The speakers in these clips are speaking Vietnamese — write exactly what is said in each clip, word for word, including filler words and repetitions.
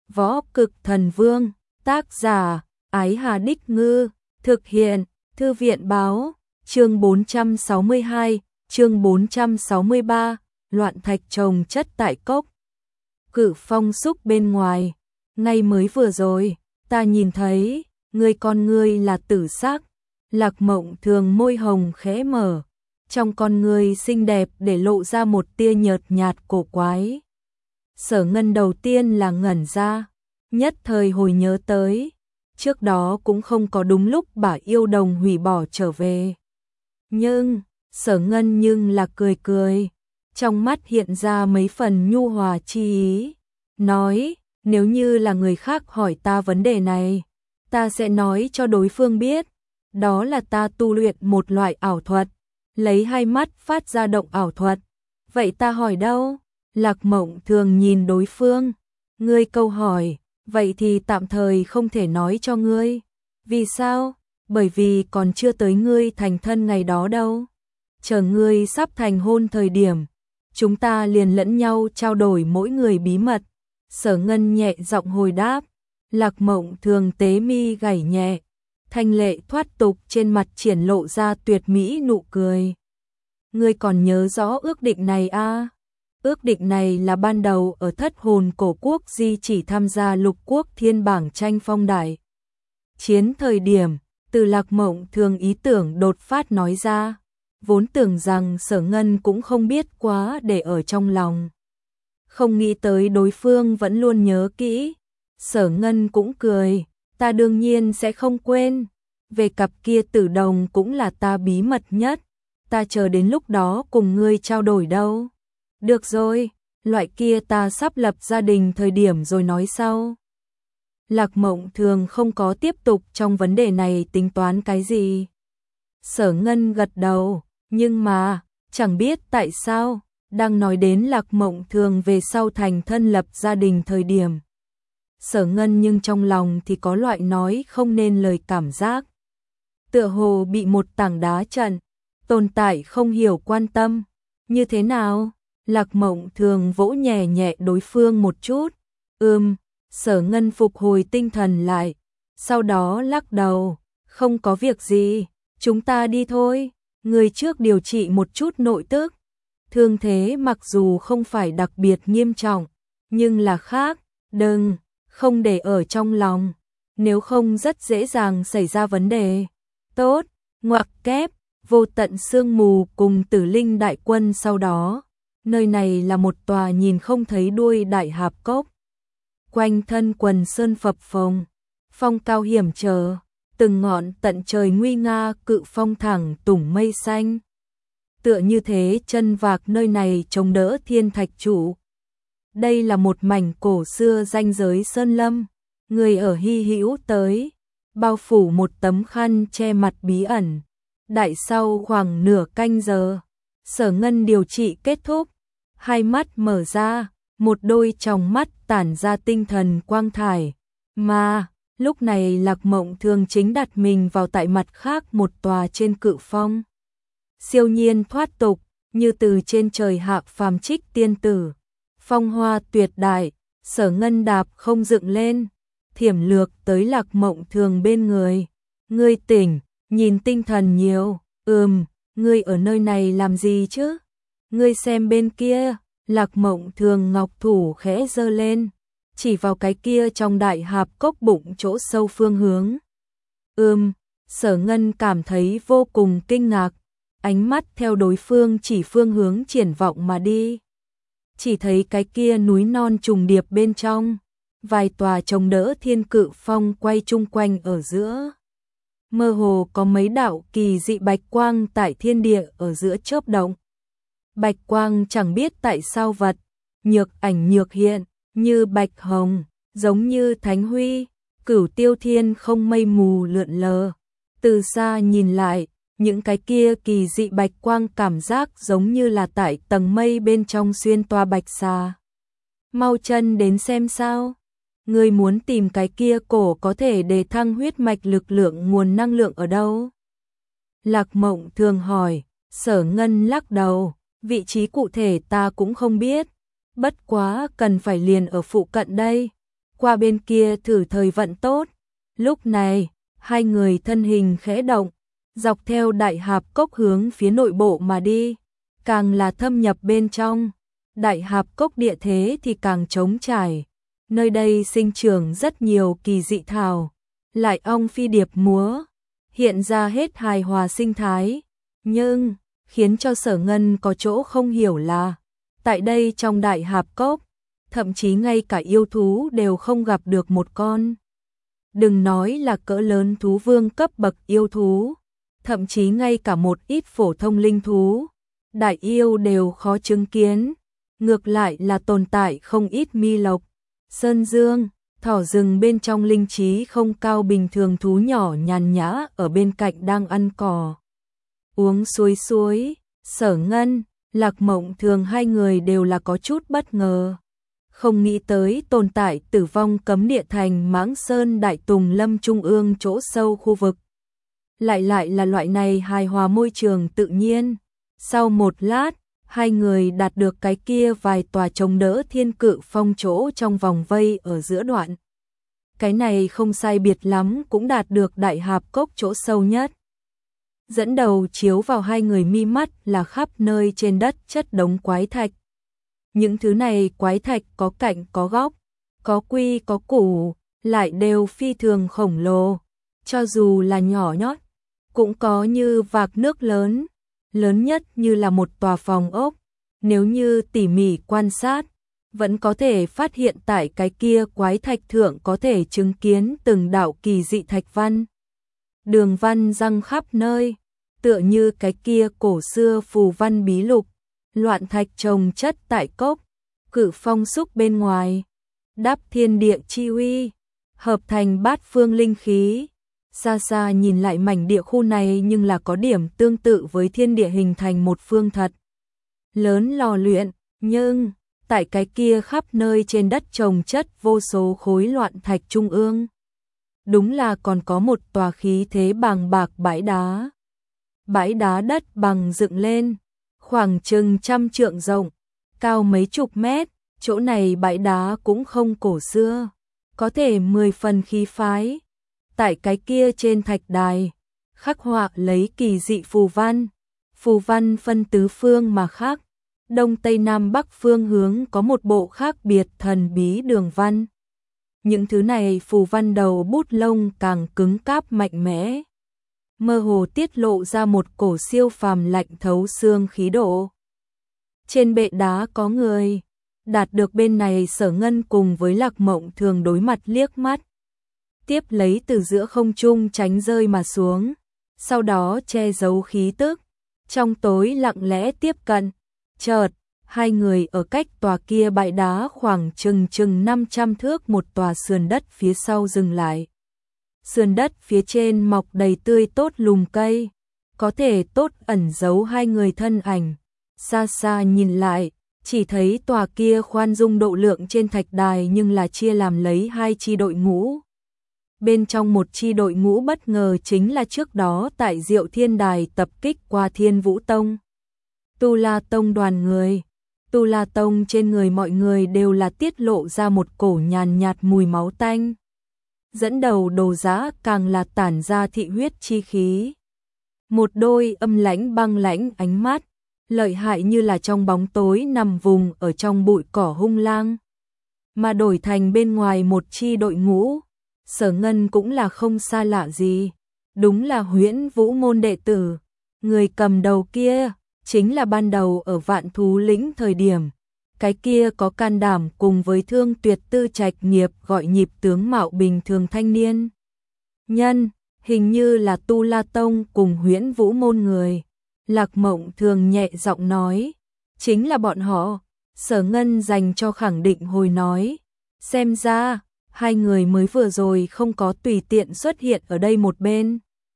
Võ Cực Thần Vương, tác giả, Ái Hà Đích Ngư, thực hiện, Thư viện Báo, chương bốn trăm sáu mươi hai, chương bốn trăm sáu mươi ba, loạn thạch trồng chất tại cốc. Cự Phong xúc bên ngoài, ngay mới vừa rồi, ta nhìn thấy, người con ngươi là tử sắc, Lạc Mộng Thường môi hồng khẽ mở, trong con ngươi xinh đẹp để lộ ra một tia nhợt nhạt cổ quái. Sở Ngân đầu tiên là ngẩn ra, nhất thời hồi nhớ tới, trước đó cũng không có đúng lúc bà yêu đồng hủy bỏ trở về. Nhưng, Sở Ngân nhưng là cười cười, trong mắt hiện ra mấy phần nhu hòa chi ý, nói, nếu như là người khác hỏi ta vấn đề này, ta sẽ nói cho đối phương biết, đó là ta tu luyện một loại ảo thuật, lấy hai mắt phát ra động ảo thuật. Vậy ta hỏi đâu? Lạc Mộng Thường nhìn đối phương, ngươi câu hỏi, vậy thì tạm thời không thể nói cho ngươi. Vì sao? Bởi vì còn chưa tới ngươi thành thân ngày đó đâu. Chờ ngươi sắp thành hôn thời điểm, chúng ta liền lẫn nhau trao đổi mỗi người bí mật. Sở Ngân nhẹ giọng hồi đáp, Lạc Mộng Thường tế mi gảy nhẹ, thanh lệ thoát tục trên mặt triển lộ ra tuyệt mỹ nụ cười. Ngươi còn nhớ rõ ước định này à? Ước định này là ban đầu ở Thất Hồn Cổ Quốc Di chỉ tham gia lục quốc thiên bảng tranh phong đại chiến thời điểm, từ Lạc Mộng Thường ý tưởng đột phát nói ra, vốn tưởng rằng Sở Ngân cũng không biết quá để ở trong lòng. Không nghĩ tới đối phương vẫn luôn nhớ kỹ. Sở Ngân cũng cười, ta đương nhiên sẽ không quên, về cặp kia tử đồng cũng là ta bí mật nhất, ta chờ đến lúc đó cùng ngươi trao đổi đâu. Được rồi, loại kia ta sắp lập gia đình thời điểm rồi nói sau. Lạc Mộng Thường không có tiếp tục trong vấn đề này tính toán cái gì. Sở Ngân gật đầu, nhưng mà, chẳng biết tại sao, đang nói đến Lạc Mộng Thường về sau thành thân lập gia đình thời điểm. Sở Ngân nhưng trong lòng thì có loại nói không nên lời cảm giác. Tựa hồ bị một tảng đá chặn, tồn tại không hiểu quan tâm. Như thế nào? Lạc Mộng Thường vỗ nhẹ nhẹ đối phương một chút. Ừm, Sở Ngân phục hồi tinh thần lại. Sau đó lắc đầu, không có việc gì, chúng ta đi thôi. Người trước điều trị một chút nội tức. Thương thế mặc dù không phải đặc biệt nghiêm trọng, nhưng là khác, đừng, không để ở trong lòng, nếu không rất dễ dàng xảy ra vấn đề. Tốt, ngoặc kép, vô tận sương mù cùng Tử Linh đại quân sau đó. Nơi này là một tòa nhìn không thấy đuôi đại hạp cốc. Quanh thân quần sơn phập phồng, phong cao hiểm trở, từng ngọn tận trời nguy nga cự phong thẳng tủng mây xanh. Tựa như thế chân vạc nơi này chống đỡ thiên thạch trụ. Đây là một mảnh cổ xưa ranh giới sơn lâm, người ở hy hữu tới, bao phủ một tấm khăn che mặt bí ẩn. Đại sau khoảng nửa canh giờ, Sở Ngân điều trị kết thúc, hai mắt mở ra, một đôi tròng mắt tản ra tinh thần quang thải, mà lúc này Lạc Mộng Thường chính đặt mình vào tại mặt khác một tòa trên cự phong. Siêu nhiên thoát tục, như từ trên trời hạ phàm trích tiên tử, phong hoa tuyệt đại. Sở Ngân đạp không dựng lên, thiểm lược tới Lạc Mộng Thường bên người. Ngươi tỉnh, nhìn tinh thần nhiều. Ừm, ngươi ở nơi này làm gì chứ? Ngươi xem bên kia. Lạc Mộng Thường ngọc thủ khẽ giơ lên, chỉ vào cái kia trong đại hạp cốc bụng chỗ sâu phương hướng. Ừm, Sở Ngân cảm thấy vô cùng kinh ngạc, ánh mắt theo đối phương chỉ phương hướng triển vọng mà đi. Chỉ thấy cái kia núi non trùng điệp bên trong, vài tòa chống đỡ thiên cự phong quay chung quanh ở giữa. Mơ hồ có mấy đạo kỳ dị bạch quang tại thiên địa ở giữa chớp động. Bạch quang chẳng biết tại sao vật, nhược ảnh nhược hiện, như bạch hồng, giống như thánh huy, cửu tiêu thiên không mây mù lượn lờ. Từ xa nhìn lại, những cái kia kỳ dị bạch quang cảm giác giống như là tại tầng mây bên trong xuyên toa bạch xà. Mau chân đến xem sao. Ngươi muốn tìm cái kia cổ có thể đề thăng huyết mạch lực lượng nguồn năng lượng ở đâu? Lạc Mộng Thường hỏi. Sở Ngân lắc đầu, vị trí cụ thể ta cũng không biết, bất quá cần phải liền ở phụ cận đây. qua bên kia thử thời vận tốt. Lúc này, hai người thân hình khẽ động, dọc theo đại hạp cốc hướng phía nội bộ mà đi, càng là thâm nhập bên trong. Đại hạp cốc địa thế thì càng trống trải, nơi đây sinh trưởng rất nhiều kỳ dị thảo, lại ong phi điệp múa, hiện ra hết hài hòa sinh thái. Nhưng, khiến cho Sở Ngân có chỗ không hiểu là, tại đây trong đại hạp cốc, thậm chí ngay cả yêu thú đều không gặp được một con. Đừng nói là cỡ lớn thú vương cấp bậc yêu thú, thậm chí ngay cả một ít phổ thông linh thú, đại yêu đều khó chứng kiến. Ngược lại là tồn tại không ít mi lộc, sơn dương, thỏ rừng bên trong linh trí không cao bình thường thú nhỏ nhàn nhã ở bên cạnh đang ăn cỏ, uống suối suối. Sở Ngân, Lạc Mộng Thường hai người đều là có chút bất ngờ, không nghĩ tới tồn tại tử vong cấm địa thành Mãng Sơn Đại Tùng Lâm trung ương chỗ sâu khu vực, lại lại là loại này hài hòa môi trường tự nhiên. Sau một lát, hai người đạt được cái kia vài tòa chống đỡ thiên cự phong chỗ trong vòng vây ở giữa đoạn. Cái này không sai biệt lắm cũng đạt được đại hạp cốc chỗ sâu nhất. Dẫn đầu chiếu vào hai người mi mắt là khắp nơi trên đất chất đống quái thạch. Những thứ này quái thạch có cạnh có góc, có quy có củ, lại đều phi thường khổng lồ. Cho dù là nhỏ nhót, cũng có như vạc nước lớn, lớn nhất như là một tòa phòng ốc. Nếu như tỉ mỉ quan sát, vẫn có thể phát hiện tại cái kia quái thạch thượng có thể chứng kiến từng đạo kỳ dị thạch văn. Đường văn răng khắp nơi, tựa như cái kia cổ xưa phù văn bí lục, loạn thạch chồng chất tại cốc, cự phong xúc bên ngoài, đáp thiên địa chi uy, hợp thành bát phương linh khí. Xa xa nhìn lại mảnh địa khu này nhưng là có điểm tương tự với thiên địa hình thành một phương thật lớn lò luyện, nhưng tại cái kia khắp nơi trên đất trồng chất vô số khối loạn thạch trung ương, đúng là còn có một tòa khí thế bàng bạc bãi đá. Bãi đá đất bằng dựng lên, khoảng chừng trăm trượng rộng, cao mấy chục mét. Chỗ này bãi đá cũng không cổ xưa, có thể mười phần khí phái. Tại cái kia trên thạch đài, khắc họa lấy kỳ dị phù văn, phù văn phân tứ phương mà khác, đông tây nam bắc phương hướng có một bộ khác biệt thần bí đường văn. Những thứ này phù văn đầu bút lông càng cứng cáp mạnh mẽ, mơ hồ tiết lộ ra một cổ siêu phàm lạnh thấu xương khí độ. Trên bệ đá có người, đạt được bên này Sở Ngân cùng với Lạc Mộng Thường đối mặt liếc mắt, tiếp lấy từ giữa không trung tránh rơi mà xuống, sau đó che giấu khí tức, trong tối lặng lẽ tiếp cận. Chợt, hai người ở cách tòa kia bãi đá khoảng chừng chừng năm trăm thước một tòa sườn đất phía sau dừng lại. Sườn đất phía trên mọc đầy tươi tốt lùm cây, có thể tốt ẩn giấu hai người thân ảnh. Xa xa nhìn lại, chỉ thấy tòa kia khoan dung độ lượng trên thạch đài nhưng là chia làm lấy hai chi đội ngũ. Bên trong một chi đội ngũ bất ngờ chính là trước đó tại Diệu Thiên Đài tập kích qua Thiên Vũ Tông, Tu La Tông đoàn người. Tu La Tông trên người mọi người đều là tiết lộ ra một cổ nhàn nhạt mùi máu tanh. Dẫn đầu Đồ Giá càng là tản ra thị huyết chi khí. Một đôi âm lãnh băng lãnh ánh mắt, lợi hại như là trong bóng tối nằm vùng ở trong bụi cỏ hung lang. Mà đổi thành bên ngoài một chi đội ngũ, Sở Ngân cũng là không xa lạ gì, đúng là Huyễn Vũ môn đệ tử. Người cầm đầu kia chính là ban đầu ở Vạn Thú Lĩnh thời điểm, cái kia có can đảm cùng với Thương Tuyệt Tư Trạch nghiệp gọi nhịp tướng mạo bình thường thanh niên nhân, hình như là Tu La Tông cùng Huyễn Vũ môn người. Lạc Mộng Thường nhẹ giọng nói, chính là bọn họ. Sở Ngân dành cho khẳng định hồi nói, xem ra hai người mới vừa rồi không có tùy tiện xuất hiện ở đây một bên,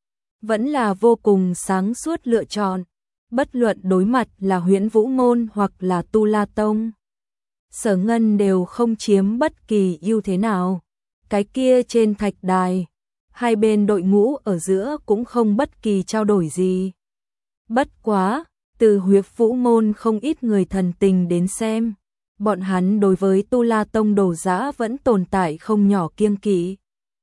vẫn là vô cùng sáng suốt lựa chọn. Bất luận đối mặt là Huyễn Vũ môn hoặc là Tu La Tông, Sở Ngân đều không chiếm bất kỳ ưu thế nào. Cái kia trên thạch đài, hai bên đội ngũ ở giữa cũng không bất kỳ trao đổi gì. Bất quá, từ Huyễn Vũ môn không ít người thần tình đến xem, bọn hắn đối với Tu La Tông Đồ Giã vẫn tồn tại không nhỏ kiêng kỵ.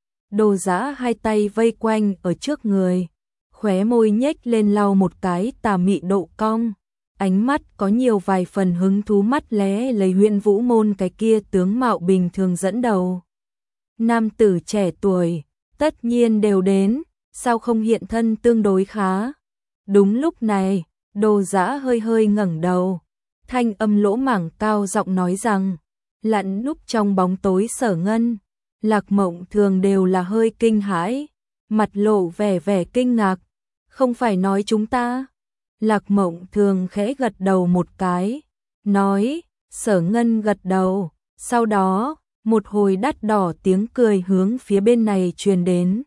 Đồ Giã hai tay vây quanh ở trước người, khóe môi nhếch lên lau một cái tà mị độ cong, ánh mắt có nhiều vài phần hứng thú, mắt lé lấy Huyễn Vũ môn cái kia tướng mạo bình thường dẫn đầu. Nam tử trẻ tuổi, tất nhiên đều đến, sao không hiện thân tương đối khá. Đúng lúc này, Đồ Giã hơi hơi ngẩng đầu, thanh âm lỗ mảng cao giọng nói rằng, lặn núp trong bóng tối Sở Ngân, Lạc Mộng Thường đều là hơi kinh hãi, mặt lộ vẻ vẻ kinh ngạc, không phải nói chúng ta. Lạc Mộng Thường khẽ gật đầu một cái, nói, Sở Ngân gật đầu, sau đó, một hồi đắt đỏ tiếng cười hướng phía bên này truyền đến.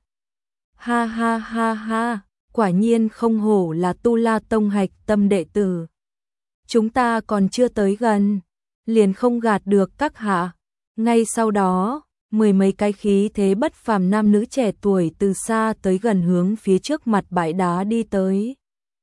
Ha ha ha ha, quả nhiên không hổ là Tu La Tông hạch tâm đệ tử. Chúng ta còn chưa tới gần, liền không gạt được các hạ. Ngay sau đó, mười mấy cái khí thế bất phàm nam nữ trẻ tuổi từ xa tới gần hướng phía trước mặt bãi đá đi tới.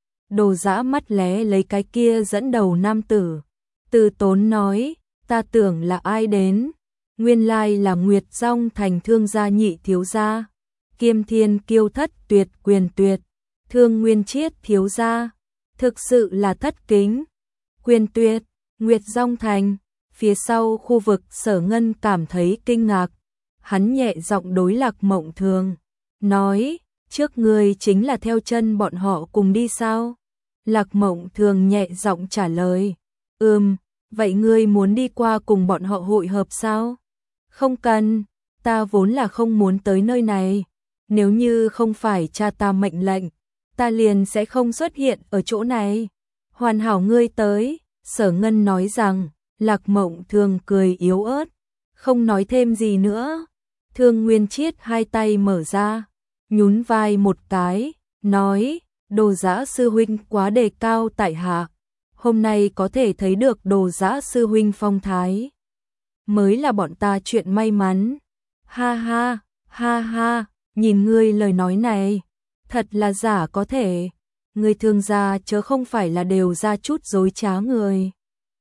Đồ Giã mắt lé lấy cái kia dẫn đầu nam tử, từ tốn nói, ta tưởng là ai đến, nguyên lai là Nguyệt Dong Thành Thương gia nhị thiếu gia, kiêm thiên kiêu thất tuyệt quyền tuyệt, Thương Nguyên Chiết thiếu gia, thực sự là thất kính. Quyền tuyệt, Nguyệt Dong Thành, phía sau khu vực Sở Ngân cảm thấy kinh ngạc, hắn nhẹ giọng đối Lạc Mộng Thường, nói, trước ngươi chính là theo chân bọn họ cùng đi sao? Lạc Mộng Thường nhẹ giọng trả lời, ừm, vậy ngươi muốn đi qua cùng bọn họ hội hợp sao? Không cần, ta vốn là không muốn tới nơi này, nếu như không phải cha ta mệnh lệnh, ta liền sẽ không xuất hiện ở chỗ này. Hoàn hảo ngươi tới, Sở Ngân nói rằng. Lạc Mộng Thường cười yếu ớt, không nói thêm gì nữa. Thương Nguyên Chiết hai tay mở ra, nhún vai một cái, nói, Đồ Giã sư huynh quá đề cao tại hạ, hôm nay có thể thấy được Đồ Giã sư huynh phong thái, mới là bọn ta chuyện may mắn. Ha ha, ha ha, nhìn ngươi lời nói này, thật là giả có thể, ngươi Thương gia chớ không phải là đều ra chút dối trá người.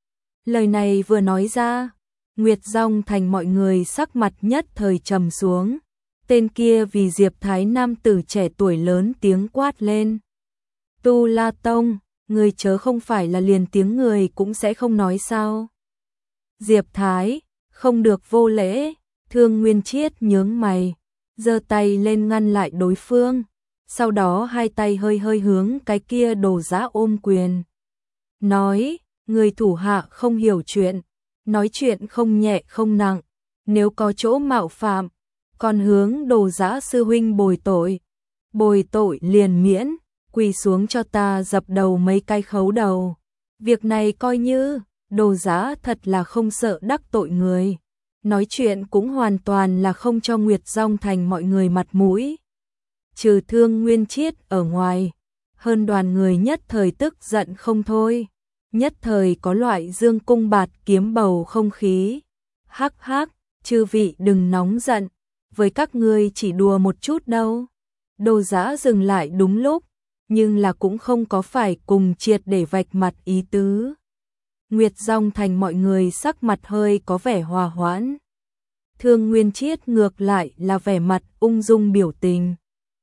Lời này vừa nói ra, Nguyệt Dong Thành mọi người sắc mặt nhất thời trầm xuống, tên kia vì Diệp Thái nam tử trẻ tuổi lớn tiếng quát lên. Tu La Tông, người chớ không phải là liền tiếng người cũng sẽ không nói sao? Diệp Thái, không được vô lễ. Thương Nguyên Chiết nhướng mày, giơ tay lên ngăn lại đối phương, sau đó hai tay hơi hơi hướng cái kia Đồ Giã ôm quyền. Nói, người thủ hạ không hiểu chuyện, nói chuyện không nhẹ không nặng, nếu có chỗ mạo phạm, còn hướng Đồ Giã sư huynh bồi tội. Bồi tội liền miễn, quỳ xuống cho ta dập đầu mấy cái khấu đầu. Việc này coi như, Đồ Giã thật là không sợ đắc tội người. Nói chuyện cũng hoàn toàn là không cho Nguyệt Dong Thành mọi người mặt mũi. Trừ Thương Nguyên Chiết ở ngoài, hơn đoàn người nhất thời tức giận không thôi. Nhất thời có loại dương cung bạt kiếm bầu không khí. Hắc hắc, chư vị đừng nóng giận, với các ngươi chỉ đùa một chút đâu. Đồ Giã dừng lại đúng lúc, nhưng là cũng không có phải cùng triệt để vạch mặt ý tứ. Nguyệt Dong Thành mọi người sắc mặt hơi có vẻ hòa hoãn. Thương Nguyên Chiết ngược lại là vẻ mặt ung dung biểu tình.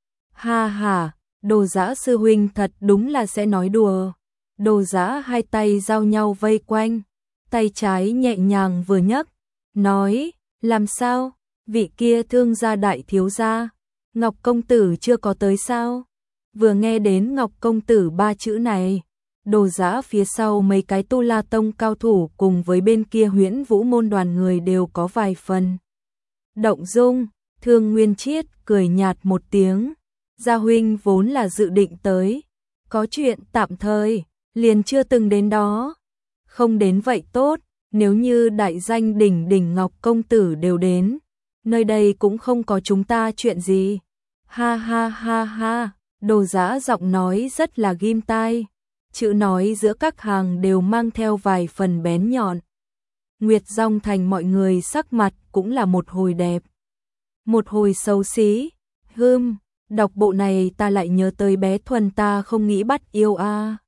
Ha ha, Đồ Giã sư huynh thật đúng là sẽ nói đùa. Đồ Giã hai tay giao nhau vây quanh, tay trái nhẹ nhàng vừa nhấc, nói, làm sao, vị kia Thương gia đại thiếu gia, Ngọc công tử chưa có tới sao? Vừa nghe đến Ngọc công tử ba chữ này, Đồ Giã phía sau mấy cái Tu La Tông cao thủ cùng với bên kia Huyễn Vũ môn đoàn người đều có vài phần động dung. Thương Nguyên Chiết cười nhạt một tiếng, gia huynh vốn là dự định tới, có chuyện tạm thời, liền chưa từng đến đó. Không đến vậy tốt, nếu như đại danh đỉnh đỉnh Ngọc công tử đều đến, nơi đây cũng không có chúng ta chuyện gì. Ha ha ha ha, Đồ Giã giọng nói rất là ghim tai, chữ nói giữa các hàng đều mang theo vài phần bén nhọn. Nguyệt Dong Thành mọi người sắc mặt cũng là một hồi đẹp, một hồi xấu xí. Hưm, đọc bộ này ta lại nhớ tới bé Thuần ta không nghĩ bắt yêu a. À.